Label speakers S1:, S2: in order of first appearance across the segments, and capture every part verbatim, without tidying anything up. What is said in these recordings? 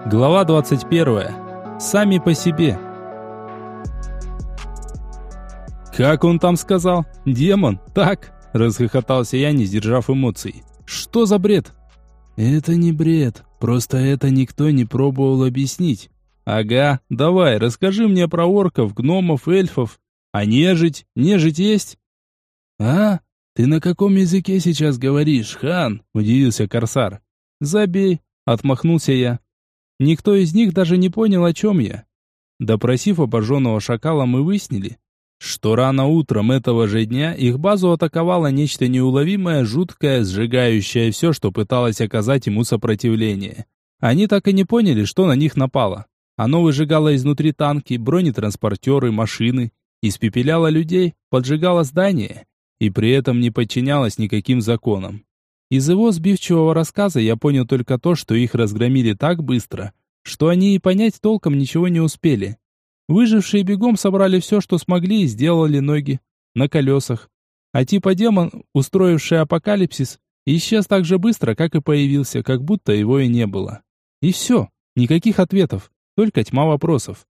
S1: Глава двадцать первая. Сами по себе. «Как он там сказал? Демон? Так?» – расхохотался я, не сдержав эмоций. «Что за бред?»
S2: «Это не бред, просто это никто не пробовал объяснить».
S1: «Ага, давай, расскажи мне про орков, гномов, эльфов. А нежить? Нежить есть?»
S2: «А? Ты на каком языке сейчас говоришь, хан?» – удивился Корсар.
S1: «Забей», – отмахнулся я. Никто из них даже не понял, о чем я. Допросив обожженного шакала, мы выяснили, что рано утром этого же дня их базу атаковало нечто неуловимое, жуткое, сжигающее все, что пыталось оказать ему сопротивление. Они так и не поняли, что на них напало. Оно выжигало изнутри танки, бронетранспортеры, машины, испепеляло людей, поджигало здания и при этом не подчинялось никаким законам. Из его сбивчивого рассказа я понял только то, что их разгромили так быстро, что они и понять толком ничего не успели. Выжившие бегом собрали все, что смогли, и сделали ноги на колесах. А типа демон, устроивший апокалипсис, исчез так же быстро, как и появился, как будто его и не было. И все, никаких ответов, только тьма вопросов.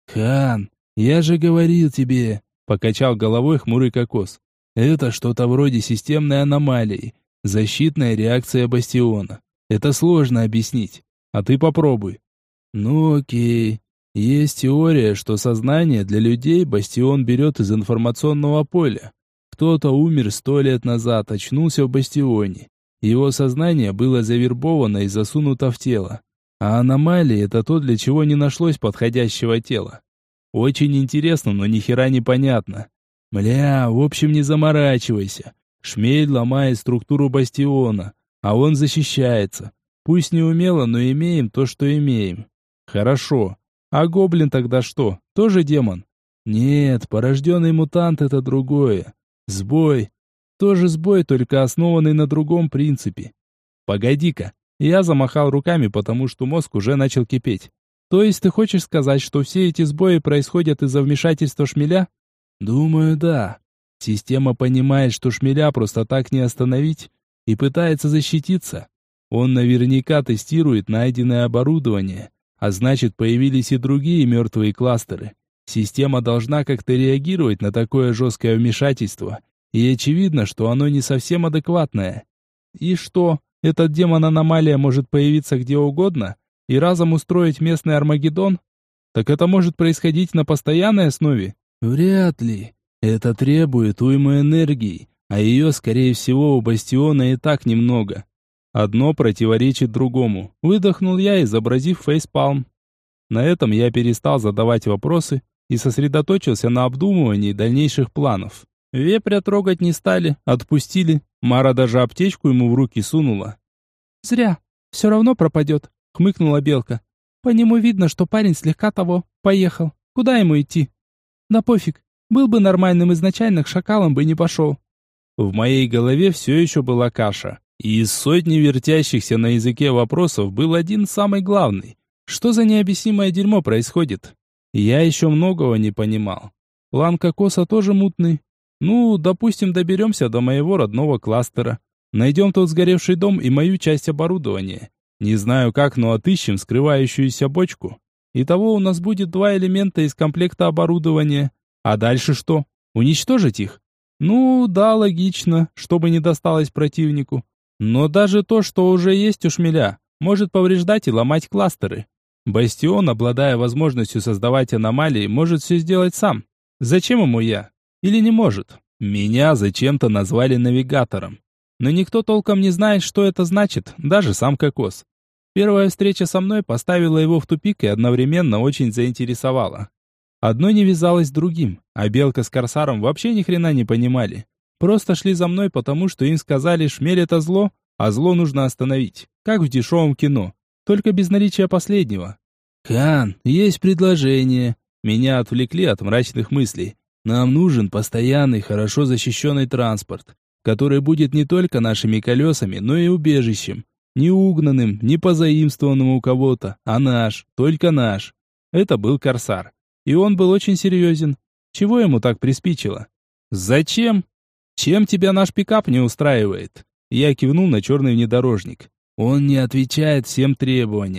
S2: «Хан, я же говорил тебе», — покачал головой хмурый кокос. «Это что-то вроде системной аномалии. Защитная реакция бастиона. Это сложно объяснить. А ты попробуй». «Ну окей. Есть теория, что сознание для людей бастион берет из информационного поля. Кто-то умер сто лет назад, очнулся в бастионе. Его сознание было завербовано и засунуто в тело. А аномалия — это то, для чего не нашлось подходящего тела. Очень интересно, но ни хера не понятно. Мля, в общем, не заморачивайся. Шмель ломает структуру бастиона, а он защищается. Пусть не умело, но имеем то, что имеем». «Хорошо. А гоблин тогда что? Тоже демон?» «Нет, порожденный мутант — это другое. Сбой.
S1: Тоже сбой, только основанный на другом принципе». «Погоди-ка». Я замахал руками, потому что мозг уже начал кипеть. «То есть ты хочешь сказать, что все эти сбои происходят из-за вмешательства шмеля?»
S2: «Думаю, да. Система понимает, что шмеля просто так не остановить, и пытается защититься. Он наверняка тестирует найденное оборудование, а значит, появились и другие мертвые кластеры. Система должна как-то реагировать на такое жесткое вмешательство, и очевидно, что оно не совсем адекватное». «И что, этот демон-аномалия может появиться где угодно и разом устроить местный Армагеддон? Так это может происходить на постоянной основе?» «Вряд ли. Это требует уймы энергии, а ее, скорее всего, у бастиона и так немного».
S1: Одно противоречит другому. Выдохнул я, изобразив фейспалм. На этом я перестал задавать вопросы и сосредоточился на обдумывании дальнейших планов. Вепря трогать не стали, отпустили. Мара даже аптечку ему в руки сунула. «Зря. Все равно пропадет», — хмыкнула Белка. «По нему видно, что парень слегка того. Поехал. Куда ему идти?» «Да пофиг. Был бы нормальным изначально, к шакалам бы не пошел». В моей голове все еще была каша. И из сотни вертящихся на языке вопросов был один самый главный. Что за необъяснимое дерьмо происходит? Я еще многого не понимал. План кокоса тоже мутный. Ну, допустим, доберемся до моего родного кластера. Найдем тот сгоревший дом и мою часть оборудования. Не знаю как, но отыщем скрывающуюся бочку. Итого у нас будет два элемента из комплекта оборудования. А дальше что? Уничтожить их? Ну, да, логично, чтобы не досталось противнику. Но даже то, что уже есть у шмеля, может повреждать и ломать кластеры. Бастион, обладая возможностью создавать аномалии, может все сделать сам. Зачем ему я? Или не может? Меня зачем-то назвали навигатором. Но никто толком не знает, что это значит, даже сам кокос. Первая встреча со мной поставила его в тупик и одновременно очень заинтересовала. Одно не вязалось с другим, а Белка с Корсаром вообще ни хрена не понимали. Просто шли за мной, потому что им сказали, шмель это зло, а зло нужно остановить, как в дешевом кино, только без наличия последнего.
S2: «Хан, есть предложение».
S1: Меня отвлекли от мрачных мыслей.
S2: «Нам нужен постоянный, хорошо защищенный транспорт, который будет не только нашими колесами, но и убежищем. Не угнанным, не позаимствованным у кого-то, а наш, только наш». Это был Корсар. И он был очень серьезен. Чего ему так приспичило? «Зачем? Чем тебя наш пикап не устраивает?» Я кивнул на черный внедорожник. «Он не отвечает всем требованиям.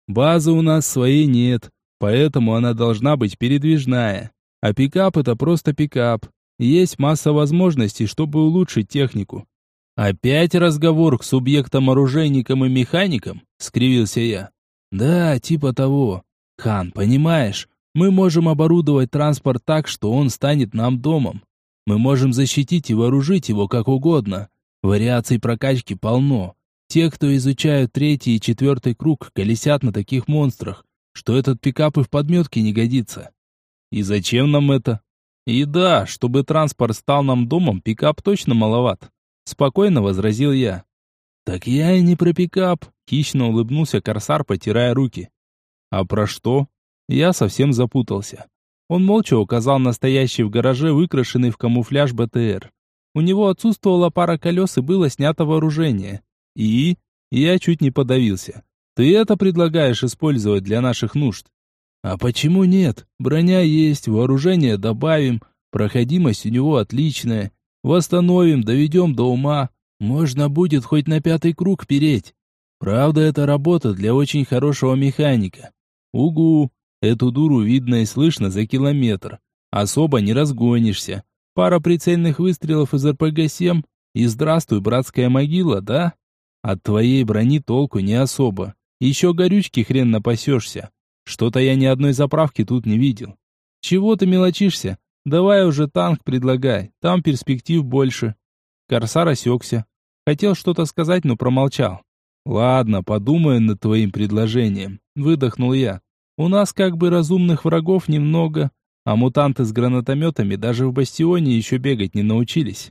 S1: Базы у нас своей нет, поэтому она должна быть передвижная. А пикап это просто пикап. Есть масса возможностей, чтобы улучшить технику. Опять разговор к субъектам-оружейникам и механикам? Скривился я. Да, типа того. Хан, понимаешь, мы можем оборудовать транспорт так, что он станет нам домом. Мы можем защитить и вооружить его как угодно. Вариаций прокачки полно. Те, кто изучают третий и четвертый круг, колесят на таких монстрах, что этот пикап и в подметке не годится. И зачем нам это? И да, чтобы транспорт стал нам домом, пикап точно маловат. Спокойно возразил я. Так я и не про пикап, хищно улыбнулся корсар, потирая руки. А про что? Я совсем запутался. Он молча указал на стоящий в гараже выкрашенный в камуфляж БТР. У него отсутствовала пара колес и было снято вооружение. И? Я чуть не подавился. Ты это предлагаешь использовать для наших нужд? А почему нет? Броня есть, вооружение добавим, проходимость у него отличная. Восстановим, доведем до ума. Можно будет хоть на пятый круг переть. Правда, это работа для очень хорошего механика. Угу, эту дуру видно и слышно за километр. Особо не разгонишься. Пара прицельных выстрелов из эр пэ гэ семь и здравствуй, братская могила, да? От твоей брони толку не особо. Еще горючки хрен напасешься. Что-то я ни одной заправки тут не видел. Чего ты мелочишься? Давай уже танк предлагай, там перспектив больше. Корсар осекся. Хотел что-то сказать, но промолчал. Ладно, подумаю над твоим предложением. Выдохнул я. У нас как бы разумных врагов немного, а мутанты с гранатометами даже в бастионе еще бегать не научились.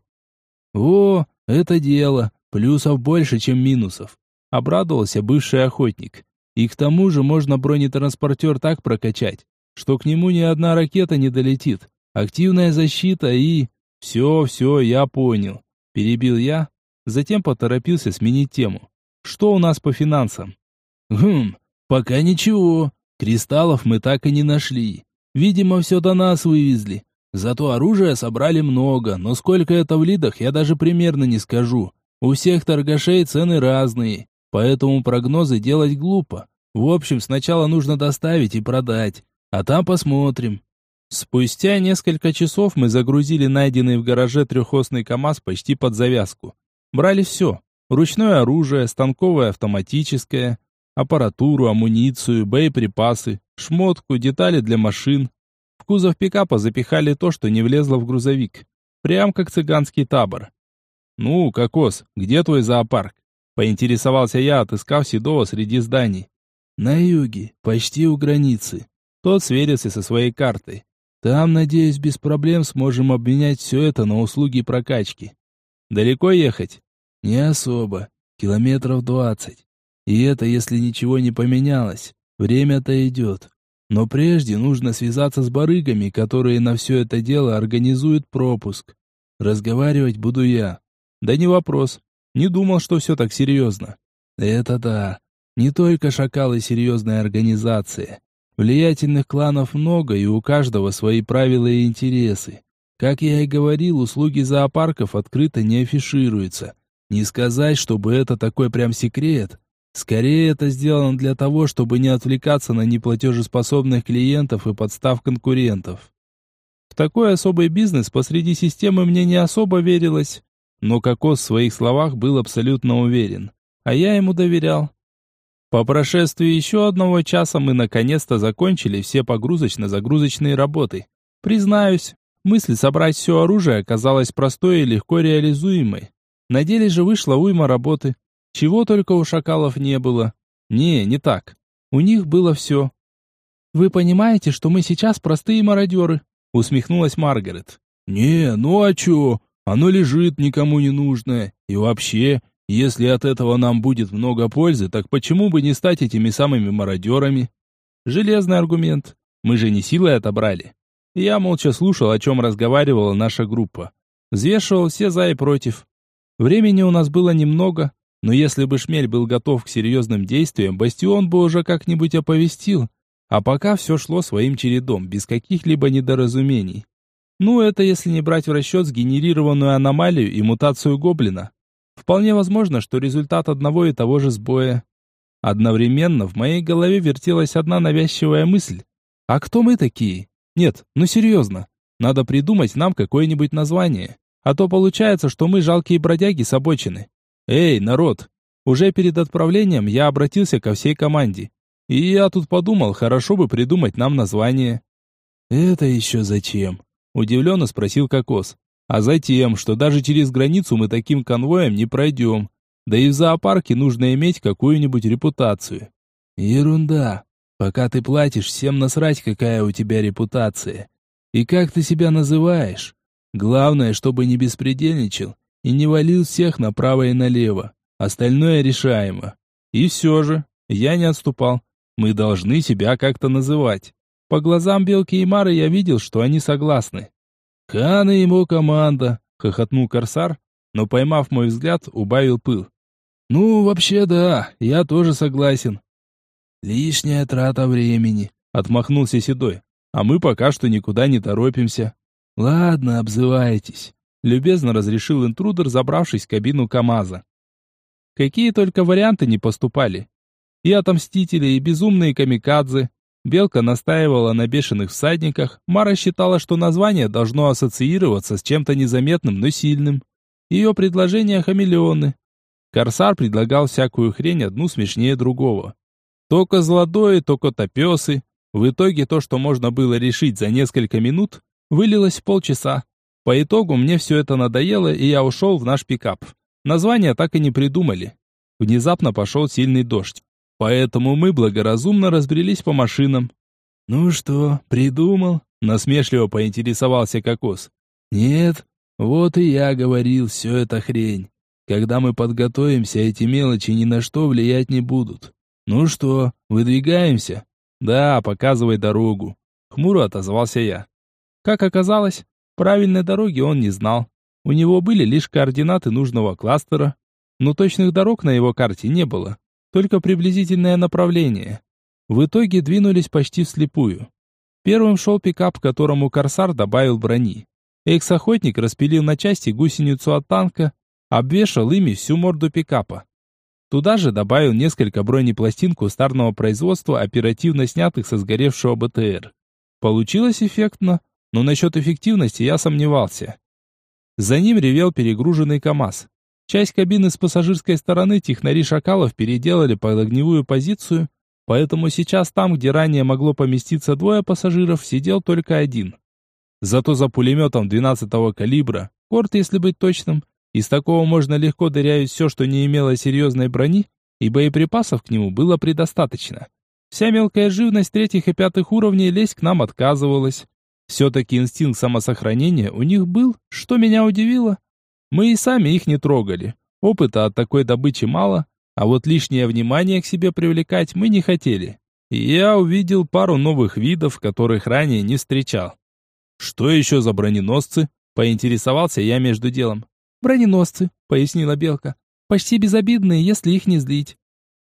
S1: О, это дело. Плюсов больше, чем минусов. Обрадовался бывший охотник. И к тому же можно бронетранспортер так прокачать, что к нему ни одна ракета не долетит. Активная защита и... Все, все, я понял. Перебил я, затем поторопился сменить тему. Что у нас по финансам? Хм, пока ничего. Кристаллов мы так и не нашли. Видимо, все до нас вывезли. Зато оружия собрали много, но сколько это в лидах, я даже примерно не скажу. У всех торгашей цены разные, поэтому прогнозы делать глупо. В общем, сначала нужно доставить и продать, а там посмотрим. Спустя несколько часов мы загрузили найденный в гараже трехосный КАМАЗ почти под завязку. Брали все. Ручное оружие, станковое автоматическое, аппаратуру, амуницию, боеприпасы, шмотку, детали для машин. В кузов пикапа запихали то, что не влезло в грузовик. Прям как цыганский табор. «Ну, Кокос, где твой зоопарк?» Поинтересовался я, отыскав Седова среди зданий. «На юге, почти у границы». Тот сверился со своей картой. «Там, надеюсь, без проблем сможем обменять все это на услуги прокачки». «Далеко ехать?» «Не особо. Километров двадцать. И это если ничего не поменялось. Время-то идет. Но прежде нужно связаться с барыгами, которые на все это дело организуют пропуск. Разговаривать буду я». «Да не вопрос. Не думал, что все так серьезно». «Это да. Не только шакалы серьезная организация. Влиятельных кланов много, и у каждого свои правила и интересы. Как я и говорил, услуги зоопарков открыто не афишируются. Не сказать, чтобы это такой прям секрет. Скорее, это сделано для того, чтобы не отвлекаться на неплатежеспособных клиентов и подстав конкурентов. В такой особый бизнес посреди системы мне не особо верилось. Но Кокос в своих словах был абсолютно уверен. А я ему доверял. По прошествии еще одного часа мы наконец-то закончили все погрузочно-загрузочные работы. Признаюсь, мысль собрать все оружие оказалась простой и легко реализуемой. На деле же вышла уйма работы. Чего только у шакалов не было. Не, не так. У них было все. «Вы понимаете, что мы сейчас простые мародеры?» Усмехнулась Маргарет. «Не, ну а чё? Оно лежит никому не нужное. И вообще, если от этого нам будет много пользы, так почему бы не стать этими самыми мародерами?» Железный аргумент. Мы же не силой отобрали. Я молча слушал, о чем разговаривала наша группа. Взвешивал все за и против. Времени у нас было немного, но если бы Шмель был готов к серьезным действиям, Бастион бы уже как-нибудь оповестил. А пока все шло своим чередом, без каких-либо недоразумений. Ну, это если не брать в расчет сгенерированную аномалию и мутацию гоблина. Вполне возможно, что результат одного и того же сбоя. Одновременно в моей голове вертелась одна навязчивая мысль. А кто мы такие? Нет, ну серьезно. Надо придумать нам какое-нибудь название. А то получается, что мы жалкие бродяги с обочины. Эй, народ! Уже перед отправлением я обратился ко всей команде. И я тут подумал, хорошо бы придумать нам название.
S2: «Это еще зачем?»
S1: – удивленно спросил Кокос. «А затем, что даже через границу мы таким конвоем не пройдем. Да и в зоопарке нужно иметь какую-нибудь репутацию».
S2: «Ерунда. Пока ты платишь, всем насрать, какая у тебя репутация. И как ты себя называешь. Главное, чтобы не беспредельничал и не валил всех направо и налево. Остальное решаемо».
S1: И все же, я не отступал. Мы должны себя как-то называть. По глазам Белки и Мары я видел, что они согласны.
S2: «Хан и ему команда»,
S1: — хохотнул Корсар, но, поймав мой взгляд, убавил пыл.
S2: «Ну, вообще да, я тоже согласен». «Лишняя трата времени»,
S1: — отмахнулся Седой. «А мы пока что никуда не торопимся».
S2: «Ладно, обзывайтесь»,
S1: — любезно разрешил интрудер, забравшись в кабину КамАЗа. Какие только варианты не поступали. И отомстители, и безумные камикадзе. Белка настаивала на бешеных всадниках, Мара считала, что название должно ассоциироваться с чем-то незаметным, но сильным. Ее предложения хамелеоны. Корсар предлагал всякую хрень, одну смешнее другого. То козлодои, то котопесы. В итоге то, что можно было решить за несколько минут, вылилось в полчаса. По итогу мне все это надоело, и я ушел в наш пикап. Название так и не придумали. Внезапно пошел сильный дождь. Поэтому мы благоразумно разбрелись по машинам.
S2: «Ну что, придумал?»
S1: — насмешливо поинтересовался Кокос.
S2: «Нет, вот и я говорил, все это хрень. Когда мы подготовимся, эти мелочи ни на что влиять не будут. Ну что, выдвигаемся?»
S1: «Да, показывай дорогу», — хмуро отозвался я. Как оказалось, правильной дороги он не знал. У него были лишь координаты нужного кластера, но точных дорог на его карте не было. Только приблизительное направление. В итоге двинулись почти вслепую. Первым шел пикап, которому Корсар добавил брони. Экс-охотник распилил на части гусеницу от танка, обвешал ими всю морду пикапа. Туда же добавил несколько бронепластин кустарного производства, оперативно снятых со сгоревшего БТР. Получилось эффектно, но насчет эффективности я сомневался. За ним ревел перегруженный КамАЗ. Часть кабины с пассажирской стороны технари Шакалов переделали под огневую позицию, поэтому сейчас там, где ранее могло поместиться двое пассажиров, сидел только один. Зато за пулеметом двенадцатого калибра, Корт, если быть точным, из такого можно легко дырявить все, что не имело серьезной брони, и боеприпасов к нему было предостаточно. Вся мелкая живность третьих и пятых уровней лезть к нам отказывалась. Все-таки инстинкт самосохранения у них был, что меня удивило. Мы и сами их не трогали. Опыта от такой добычи мало, а вот лишнее внимание к себе привлекать мы не хотели. И я увидел пару новых видов, которых ранее не встречал. «Что еще за броненосцы?» – поинтересовался я между делом.
S2: «Броненосцы», — пояснила Белка. «Почти безобидные, если их не злить».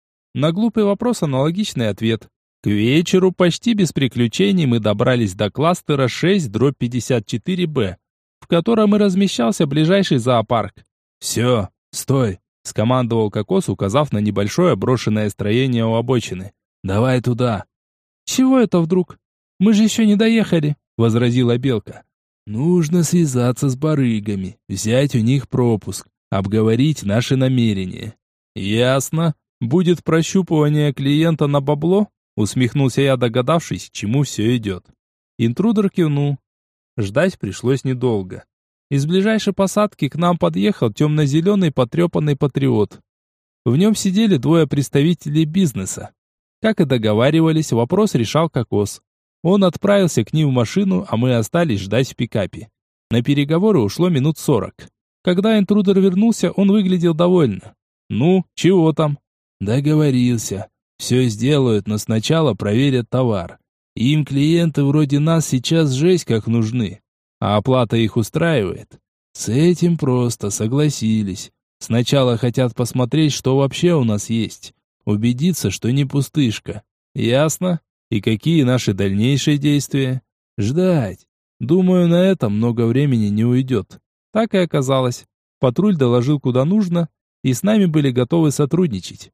S1: На глупый вопрос аналогичный ответ. К вечеру почти без приключений мы добрались до кластера шесть дробь пятьдесят четыре бэ, в котором и размещался ближайший зоопарк. «Все, стой!» — скомандовал Кокос, указав на небольшое брошенное строение у обочины. «Давай туда!»
S2: «Чего это вдруг? Мы же еще не доехали!» — возразила Белка.
S1: «Нужно связаться с барыгами, взять у них пропуск, обговорить наши намерения». «Ясно. Будет прощупывание клиента на бабло?» Усмехнулся я, догадавшись, к чему все идет. Интрудер кивнул. Ждать пришлось недолго. Из ближайшей посадки к нам подъехал темно-зеленый потрепанный патриот. В нем сидели двое представителей бизнеса. Как и договаривались, вопрос решал Кокос. Он отправился к ним в машину, а мы остались ждать в пикапе. На переговоры ушло минут сорок. Когда интрудер вернулся, он выглядел довольно. «Ну, чего там?» «Договорился. Все сделают, но сначала проверят товар. Им клиенты вроде нас сейчас жесть как нужны. А оплата их устраивает?» «С этим просто согласились. Сначала хотят посмотреть, что вообще у нас есть. Убедиться, что не пустышка. Ясно? И какие наши дальнейшие действия? Ждать. Думаю, на это много времени не уйдет». Так и оказалось. Патруль доложил куда нужно, и с нами были готовы сотрудничать.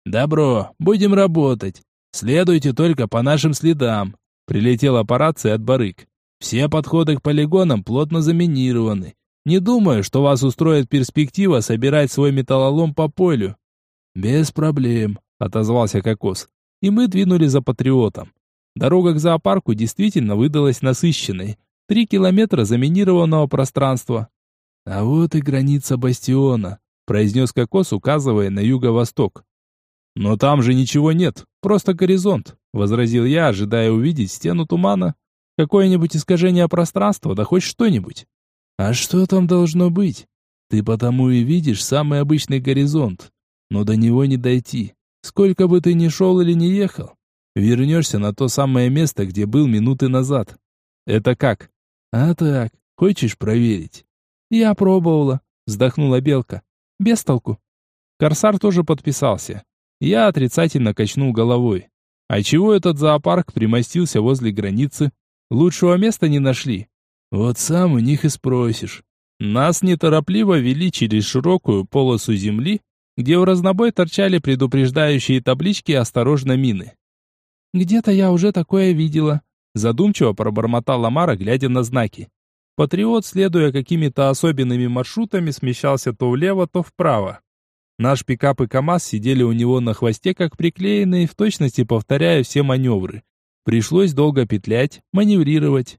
S2: «Добро, будем работать. Следуйте только по нашим следам», — прилетела по рации от барыг. «Все подходы к полигонам плотно заминированы. Не думаю, что вас устроит перспектива собирать свой металлолом по полю». «Без проблем», — отозвался Кокос. И мы двинули за патриотом. Дорога к зоопарку действительно выдалась насыщенной. Три километра заминированного пространства. «А вот и граница бастиона», — произнес Кокос, указывая на юго-восток. «Но там же ничего нет, просто горизонт», — возразил я, ожидая увидеть стену тумана, какое-нибудь искажение пространства, да хоть что-нибудь. «А что там должно быть? Ты потому и видишь самый обычный горизонт, но до него не дойти. Сколько бы ты ни шел или не ехал, вернешься на то самое место, где был минуты назад». «Это как?» «А так, хочешь проверить?» «Я пробовала», — вздохнула Белка. «Без толку». Корсар тоже подписался. Я отрицательно качнул головой. А чего этот зоопарк примостился возле границы? Лучшего места не нашли. Вот сам у них и спросишь. Нас неторопливо вели через широкую полосу земли, где в разнобой торчали предупреждающие таблички «Осторожно, мины». «Где-то я уже такое видела», — задумчиво пробормотала Мара, глядя на знаки. Патриот, следуя какими-то особенными маршрутами, смещался то влево, то вправо. Наш пикап и КамАЗ сидели у него на хвосте, как приклеенные, в точности повторяя все маневры. Пришлось долго петлять, маневрировать.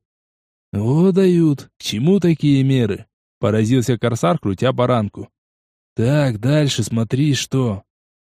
S2: «О, дают! К чему такие меры?» — поразился Корсар, крутя баранку. «Так, дальше смотри, что...»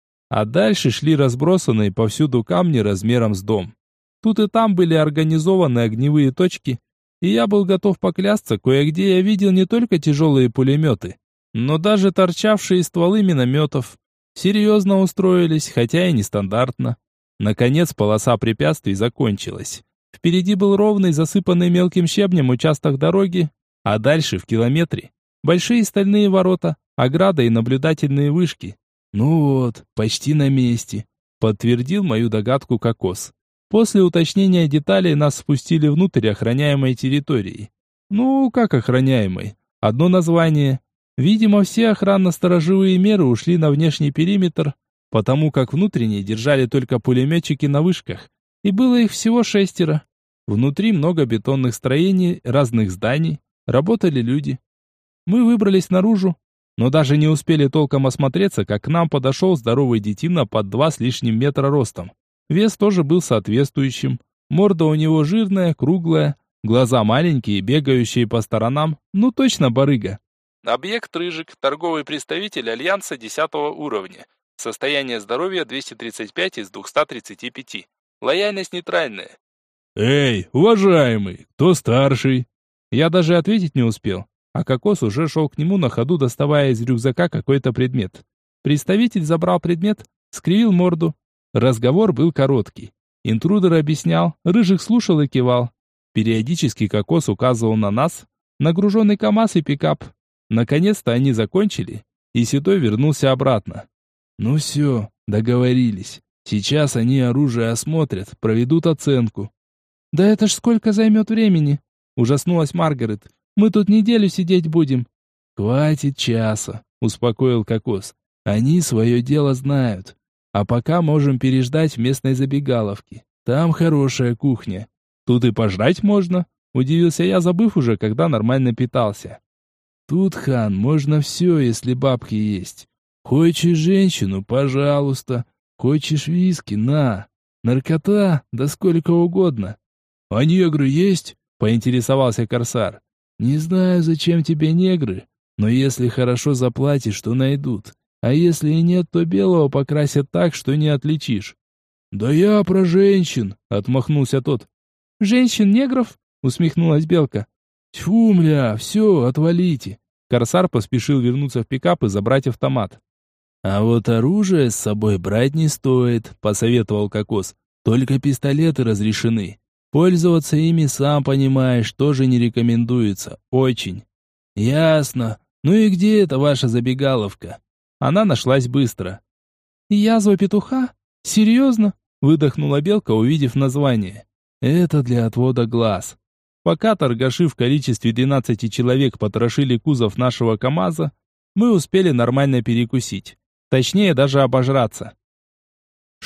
S2: А дальше шли разбросанные повсюду камни размером с дом. Тут и там были организованы огневые точки, и я был готов поклясться, кое-где я видел не только тяжелые пулеметы, но даже торчавшие стволы минометов. Серьезно устроились, хотя и нестандартно. Наконец полоса препятствий закончилась. Впереди был ровный, засыпанный мелким щебнем участок дороги, а дальше в километре большие стальные ворота, ограда и наблюдательные вышки. «Ну вот, почти на месте», — подтвердил мою догадку Кокос. После уточнения деталей нас спустили внутрь охраняемой территории. Ну, как охраняемой? Одно название. Видимо, все охранно-сторожевые меры ушли на внешний периметр, потому как внутренние держали только пулеметчики на вышках, и было их всего шестеро. Внутри много бетонных строений, разных зданий, работали люди. Мы выбрались наружу, но даже не успели толком осмотреться, как к нам подошел здоровый детина под два с лишним метра ростом. Вес тоже был соответствующим. Морда у него жирная, круглая, глаза маленькие, бегающие по сторонам, ну точно барыга. Объект Рыжик, торговый представитель Альянса десятого уровня. Состояние здоровья двести тридцать пять из двухсот тридцати пяти. Лояльность нейтральная. «Эй, уважаемый, кто старший?» Я даже ответить не успел, а Кокос уже шел к нему на ходу, доставая из рюкзака какой-то предмет. Представитель забрал предмет, скривил морду. Разговор был короткий. Интрудер объяснял, Рыжик слушал и кивал. Периодически Кокос указывал на нас, нагруженный КамАЗ и пикап. Наконец-то они закончили, и Седой вернулся обратно. «Ну все, договорились. Сейчас они оружие осмотрят, проведут оценку». «Да это ж сколько займет времени?» — ужаснулась Маргарет. «Мы тут неделю сидеть будем». «Хватит часа», — успокоил Кокос. «Они свое дело знают. А пока можем переждать в местной забегаловке. Там хорошая кухня. Тут и пожрать можно», — удивился я, забыв уже, когда нормально питался. «Тут, хан, можно все, если бабки есть. Хочешь женщину, пожалуйста. Хочешь виски, на. Наркота, да сколько угодно». «А негры есть?» — поинтересовался Корсар. «Не знаю, зачем тебе негры, но если хорошо заплатишь, то найдут. А если и нет, то белого покрасят так, что не отличишь». «Да я про женщин», — отмахнулся тот. «Женщин-негров?» — усмехнулась Белка. «Тьфу, мля, все, отвалите». Корсар поспешил вернуться в пикап и забрать автомат. «А вот оружие с собой брать не стоит», — посоветовал Кокос. «Только пистолеты разрешены. Пользоваться ими, сам понимаешь, тоже не рекомендуется. Очень». «Ясно. Ну и где эта ваша забегаловка?» Она нашлась быстро. «Язва петуха? Серьезно?» — выдохнула Белка, увидев название. «Это для отвода глаз». Пока торгаши в количестве двенадцати человек потрошили кузов нашего КамАЗа, мы успели нормально перекусить. Точнее, даже обожраться.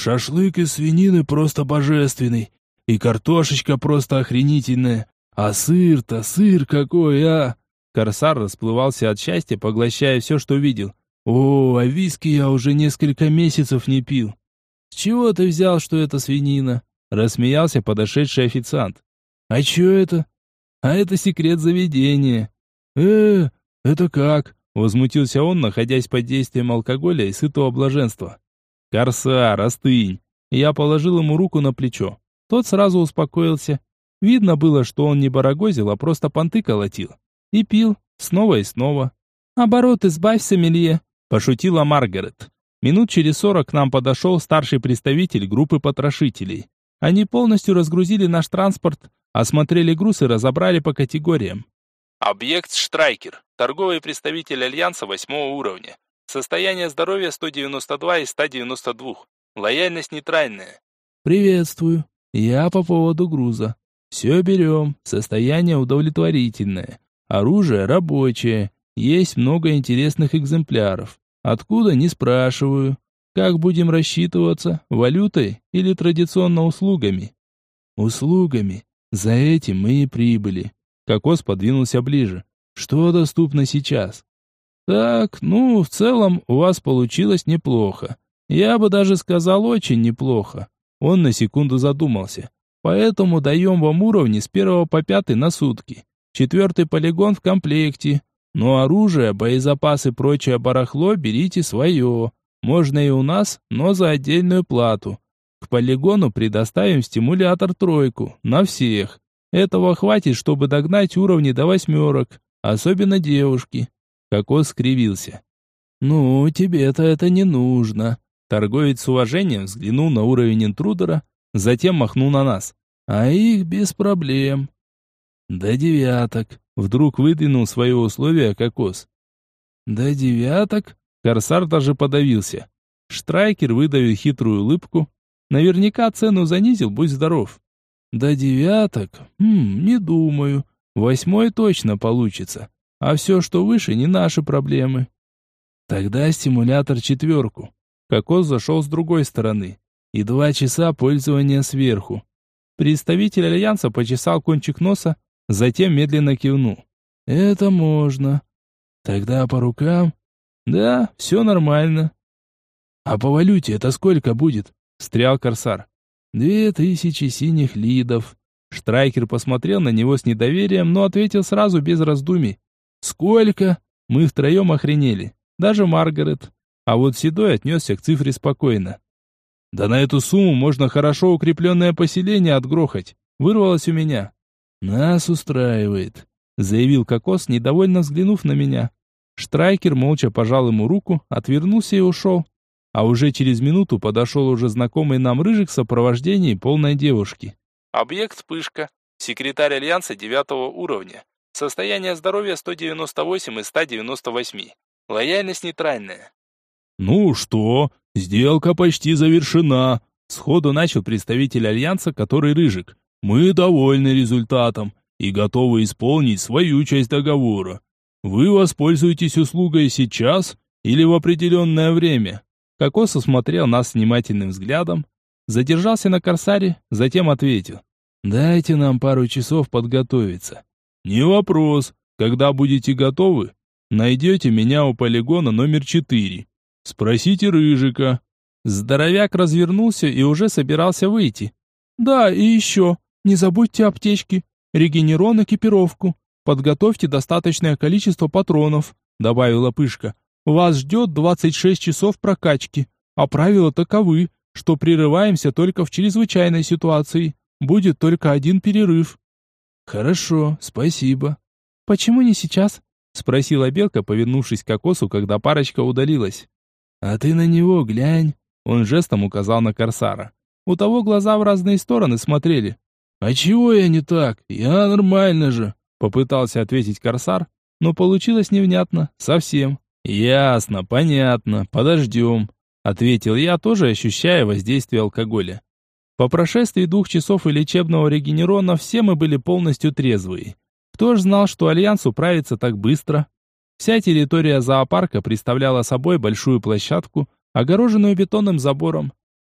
S2: Шашлык из свинины просто божественный. И картошечка просто охренительная. А сыр-то, сыр какой, а!»
S1: Корсар расплывался от счастья, поглощая все, что видел.
S2: «О, а виски я уже несколько месяцев не пил».
S1: «С чего ты взял, что это свинина?» Рассмеялся подошедший официант.
S2: «А чё это?»
S1: «А это секрет заведения».
S2: «Э, это как?»
S1: Возмутился он, находясь под действием алкоголя и сытого блаженства. «Корсар, остынь!» Я положил ему руку на плечо. Тот сразу успокоился. Видно было, что он не барагозил, а просто понты колотил. И пил, снова и снова. «Оборот избавь, сомелье!» Пошутила Маргарет. Минут через сорок к нам подошел старший представитель группы потрошителей. Они полностью разгрузили наш транспорт, осмотрели груз и разобрали по категориям. Объект Штрайкер. Торговый представитель Альянса восьмого уровня. Состояние здоровья сто девяносто два из ста девяноста двух. Лояльность нейтральная.
S2: «Приветствую. Я по поводу груза. Все берем. Состояние удовлетворительное. Оружие рабочее. Есть много интересных экземпляров. Откуда, не спрашиваю. Как будем рассчитываться? Валютой или традиционно услугами?» «Услугами. За этим мы и прибыли».
S1: Кокос подвинулся ближе.
S2: «Что доступно сейчас?»
S1: «Так, ну, в целом у вас получилось неплохо. Я бы даже сказал, очень неплохо». Он на секунду задумался. «Поэтому даем вам уровни с первого по пятый на сутки. Четвертый полигон в комплекте. Но оружие, боезапас и прочее барахло берите свое. Можно и у нас, но за отдельную плату. К полигону предоставим стимулятор тройку. На всех. Этого хватит, чтобы догнать уровни до восьмерок. Особенно девушки». Кокос скривился.
S2: «Ну, тебе-то это не нужно».
S1: Торговец с уважением взглянул на уровень интрудера, затем махнул на нас.
S2: «А их без проблем».
S1: «До девяток». Вдруг выдвинул свое условие Кокос.
S2: «До девяток?»
S1: Корсар даже подавился. Штрайкер выдавил хитрую улыбку. Наверняка цену занизил, будь здоров.
S2: «До девяток? Хм, не думаю. Восьмой точно получится. А все, что выше, не наши проблемы».
S1: «Тогда стимулятор четверку». Кокос зашел с другой стороны. «И два часа пользования сверху». Представитель Альянса почесал кончик носа, затем медленно кивнул.
S2: «Это можно. Тогда по рукам?»
S1: «Да, все нормально».
S2: «А по валюте это сколько будет?»
S1: Встрял Корсар.
S2: «Две тысячи синих лидов».
S1: Штрайкер посмотрел на него с недоверием, но ответил сразу без раздумий. «Сколько?» Мы втроем охренели. Даже Маргарет. А вот Седой отнесся к цифре спокойно. «Да на эту сумму можно хорошо укрепленное поселение отгрохать», вырвалось у меня.
S2: «Нас устраивает»,
S1: заявил Кокос, недовольно взглянув на меня. Штрайкер молча пожал ему руку, отвернулся и ушел. А уже через минуту подошел уже знакомый нам Рыжик в сопровождении полной девушки. Объект вспышка. Секретарь Альянса девятого уровня. Состояние здоровья сто девяносто восемь из ста девяноста восьми. Лояльность нейтральная.
S2: «Ну что, сделка почти завершена»,
S1: сходу начал представитель Альянса, который Рыжик.
S2: «Мы довольны результатом и готовы исполнить свою часть договора. Вы воспользуетесь услугой сейчас или в определенное время?»
S1: Кокос осмотрел нас внимательным взглядом, задержался на Корсаре, затем ответил.
S2: «Дайте нам пару часов подготовиться».
S1: «Не вопрос. Когда будете готовы, найдете меня у полигона номер четыре. Спросите Рыжика». Здоровяк развернулся и уже собирался выйти. «Да, и еще. Не забудьте аптечки, регенерон, экипировку. Подготовьте достаточное количество патронов», добавила Пышка. «Вас ждет двадцать шесть часов прокачки, а правила таковы, что прерываемся только в чрезвычайной ситуации. Будет только один перерыв».
S2: «Хорошо, спасибо».
S1: «Почему не сейчас?» спросила Белка, повернувшись к Кокосу, когда парочка удалилась.
S2: «А ты на него глянь».
S1: Он жестом указал на Корсара. У того глаза в разные стороны смотрели.
S2: «А чего я не так? Я нормально же»,
S1: попытался ответить Корсар, но получилось невнятно, совсем. «Ясно, понятно, подождем», ответил я, тоже ощущая воздействие алкоголя. По прошествии двух часов и лечебного регенерона все мы были полностью трезвые. Кто ж знал, что Альянс управится так быстро? Вся территория зоопарка представляла собой большую площадку, огороженную бетонным забором.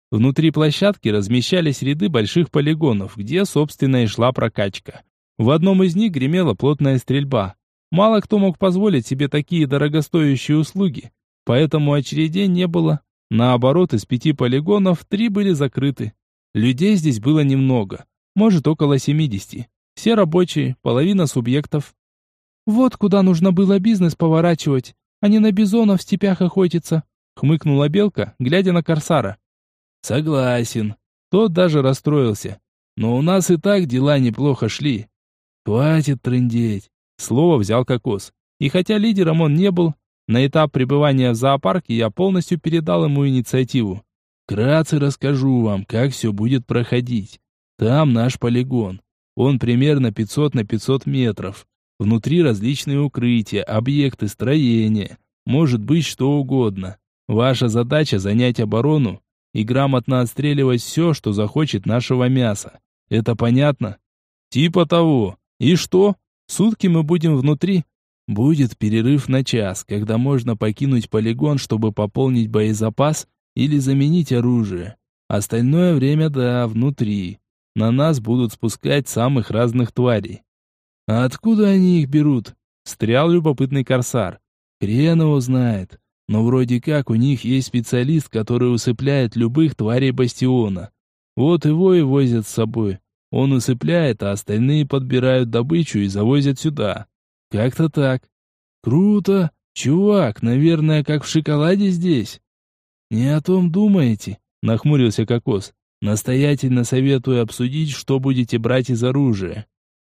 S1: Внутри площадки размещались ряды больших полигонов, где, собственно, и шла прокачка. В одном из них гремела плотная стрельба. Мало кто мог позволить себе такие дорогостоящие услуги, поэтому очередей не было. Наоборот, из пяти полигонов три были закрыты. Людей здесь было немного, может около семидесяти. Все рабочие, половина субъектов. «Вот куда нужно было бизнес поворачивать, а не на бизонов в степях охотиться», хмыкнула Белка, глядя на Корсара.
S2: Согласен. Тот даже расстроился. Но у нас и так дела неплохо шли. Хватит трындеть.
S1: Слово взял Кокос. И хотя лидером он не был, на этап пребывания в зоопарке я полностью передал ему инициативу.
S2: Вкратце расскажу вам, как все будет проходить. Там наш полигон. Он примерно пятьсот на пятьсот метров. Внутри различные укрытия, объекты, строения. Может быть что угодно. Ваша задача занять оборону и грамотно отстреливать все, что захочет нашего мяса. Это понятно?
S1: Типа того. И что? Сутки мы будем внутри?
S2: Будет перерыв на час, когда можно покинуть полигон, чтобы пополнить боезапас или заменить оружие. Остальное время, да, внутри. На нас будут спускать самых разных тварей. А откуда они их берут? Встрял любопытный Корсар. Хрен его знает. Но вроде как у них есть специалист, который усыпляет любых тварей бастиона. Вот его и возят с собой. Он усыпляет, а остальные подбирают добычу и завозят сюда. Как-то так. Круто. Чувак, наверное, как в шоколаде здесь. Не о том думаете, нахмурился Кокос. Настоятельно советую обсудить, что будете брать из оружия.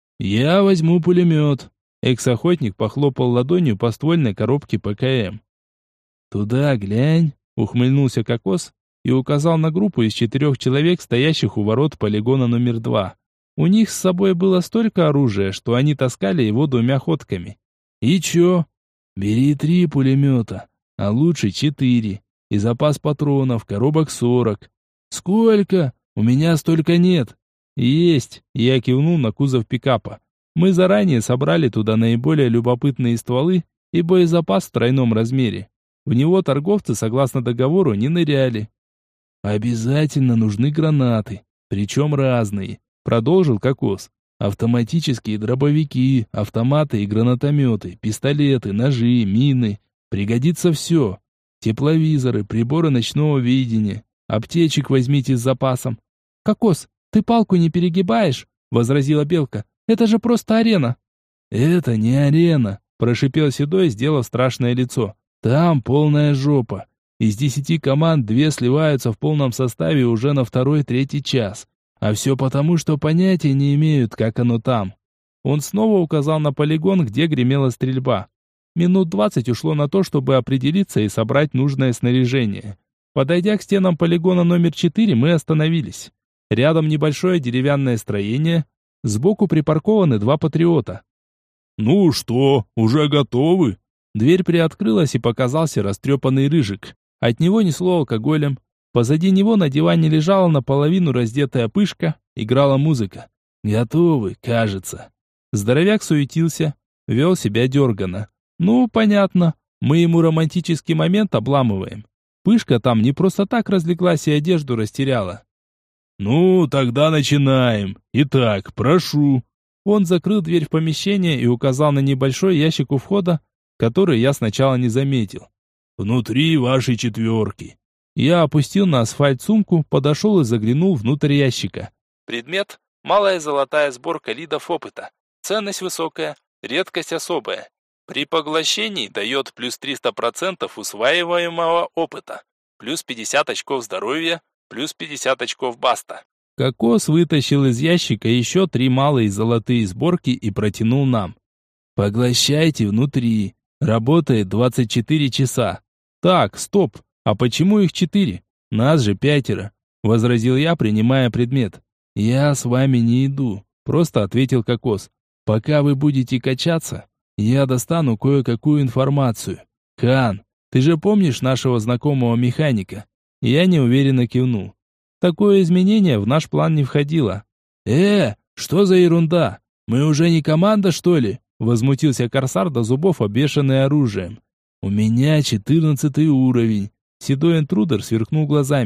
S2: Я возьму пулемет. Экс-охотник похлопал ладонью по ствольной коробке ПКМ. «Туда глянь», — ухмыльнулся Кокос и указал на группу из четырех человек, стоящих у ворот полигона номер два. У них с собой было столько оружия, что они таскали его двумя ходками. «И чё? Бери три пулемета, а лучше четыре, и запас патронов, коробок сорок». «Сколько? У меня столько нет». «Есть», — я кивнул на кузов пикапа. «Мы заранее собрали туда наиболее любопытные стволы и боезапас в тройном размере. В него торговцы, согласно договору, не ныряли». «Обязательно нужны гранаты, причем разные», — продолжил Кокос. «Автоматические дробовики, автоматы и гранатометы, пистолеты, ножи, мины. Пригодится все. Тепловизоры, приборы ночного видения. Аптечек возьмите с запасом». «Кокос, ты палку не перегибаешь?» — возразила Белка. «Это же просто арена». «Это не арена», — прошипел Седой, сделав страшное лицо. «Там полная жопа. Из десяти команд две сливаются в полном составе уже на второй-третий час. А все потому, что понятия не имеют, как оно там». Он снова указал на полигон, где гремела стрельба. Минут двадцать ушло на то, чтобы определиться и собрать нужное снаряжение. Подойдя к стенам полигона номер четыре, мы остановились. Рядом небольшое деревянное строение. Сбоку припаркованы два патриота. «Ну что, уже готовы?»
S1: Дверь приоткрылась, и показался растрепанный рыжик. От него несло алкоголем. Позади него на диване лежала наполовину раздетая пышка, играла музыка. «Готовы, кажется». Здоровяк суетился, вел себя дерганно. «Ну, понятно, мы ему романтический момент обламываем. Пышка там не просто так разлеглась и одежду растеряла».
S2: «Ну, тогда начинаем. Итак, прошу».
S1: Он закрыл дверь в помещение и указал на небольшой ящик у входа, который я сначала не заметил.
S2: «Внутри вашей четверки».
S1: Я опустил на асфальт сумку, подошел и заглянул внутрь ящика. Предмет – малая золотая сборка лидов опыта. Ценность высокая, редкость особая. При поглощении дает плюс триста процентов усваиваемого опыта, плюс пятьдесят очков здоровья, плюс пятьдесят очков баста. Кокос вытащил из ящика еще три малые золотые сборки и протянул нам. «Поглощайте внутри. Работает двадцать четыре часа». «Так, стоп. А почему их четыре? Нас же пятеро», — возразил я, принимая предмет. «Я с вами не иду», — просто ответил Кокос. «Пока вы будете качаться, я достану кое-какую информацию. Хан, ты же помнишь нашего знакомого механика?» Я неуверенно кивнул. Такое изменение в наш план не входило. «Э, что за ерунда? Мы уже не команда, что ли?» Возмутился Корсар до зубов, обвешанный оружием. «У меня четырнадцатый уровень». Седой интрудер сверкнул глазами.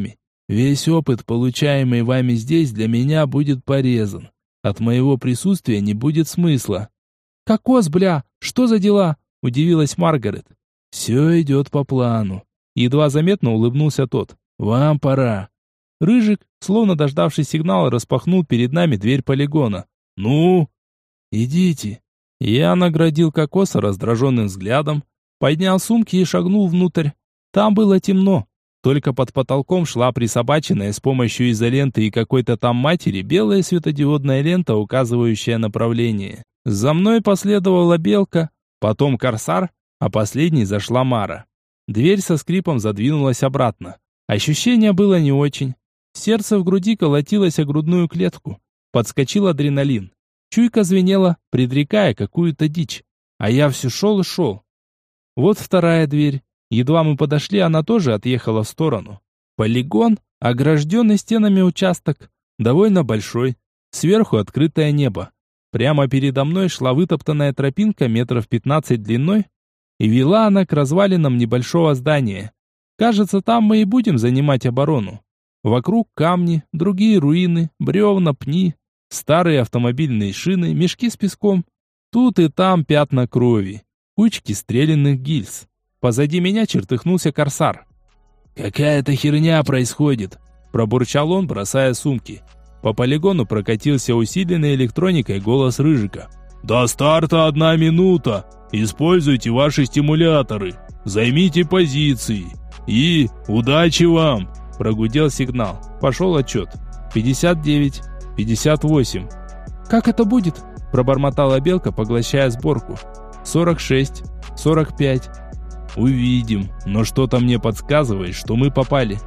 S2: Весь опыт, получаемый вами здесь, для меня будет порезан. От моего присутствия не будет смысла».
S1: «Кокос, бля, что за дела?» – удивилась Маргарет.
S2: «Все идет по плану».
S1: Едва заметно улыбнулся тот.
S2: «Вам пора».
S1: Рыжик, словно дождавшись сигнала, распахнул перед нами дверь полигона. «Ну?»
S2: «Идите».
S1: Я наградил Кокоса раздраженным взглядом, поднял сумки и шагнул внутрь. Там было темно. Только под потолком шла присобаченная с помощью изоленты и какой-то там матери белая светодиодная лента, указывающая направление. За мной последовала Белка, потом Корсар, а последней зашла Мара. Дверь со скрипом задвинулась обратно. Ощущение было не очень. Сердце в груди колотилось о грудную клетку. Подскочил адреналин. Чуйка звенела, предрекая какую-то дичь. А я все шел и шел. Вот вторая дверь. Едва мы подошли, она тоже отъехала в сторону. Полигон, огражденный стенами участок, довольно большой. Сверху открытое небо. Прямо передо мной шла вытоптанная тропинка метров пятнадцать длиной, и вела она к развалинам небольшого здания. Кажется, там мы и будем занимать оборону. Вокруг камни, другие руины, бревна, пни, старые автомобильные шины, мешки с песком. Тут и там пятна крови, кучки стрелянных гильз. Позади меня чертыхнулся Корсар.
S2: «Какая-то херня происходит», –
S1: пробурчал он, бросая сумки. По полигону прокатился усиленный электроникой голос Рыжика.
S3: «До старта одна минута. Используйте ваши стимуляторы. Займите позиции. И удачи вам!»
S1: Прогудел сигнал. Пошел отчет. пятьдесят девять, пятьдесят восемь.
S2: «Как это будет?»
S1: Пробормотала Белка, поглощая сборку. сорок шесть, сорок пять. «Увидим. Но что-то мне подсказывает, что мы попали».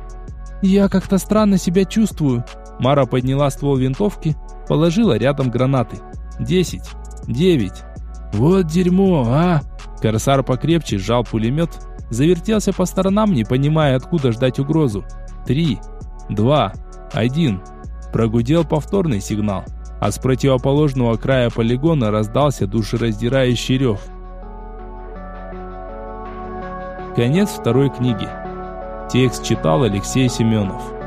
S2: «Я как-то странно себя чувствую».
S1: Мара подняла ствол винтовки, положила рядом гранаты. «Десять, девять».
S2: «Вот дерьмо, а!»
S1: Корсар покрепче сжал пулемет, завертелся по сторонам, не понимая, откуда ждать угрозу. «Три, два, один». Прогудел повторный сигнал, а с противоположного края полигона раздался душераздирающий рев. Конец второй книги. Текст читал Алексей Семенов.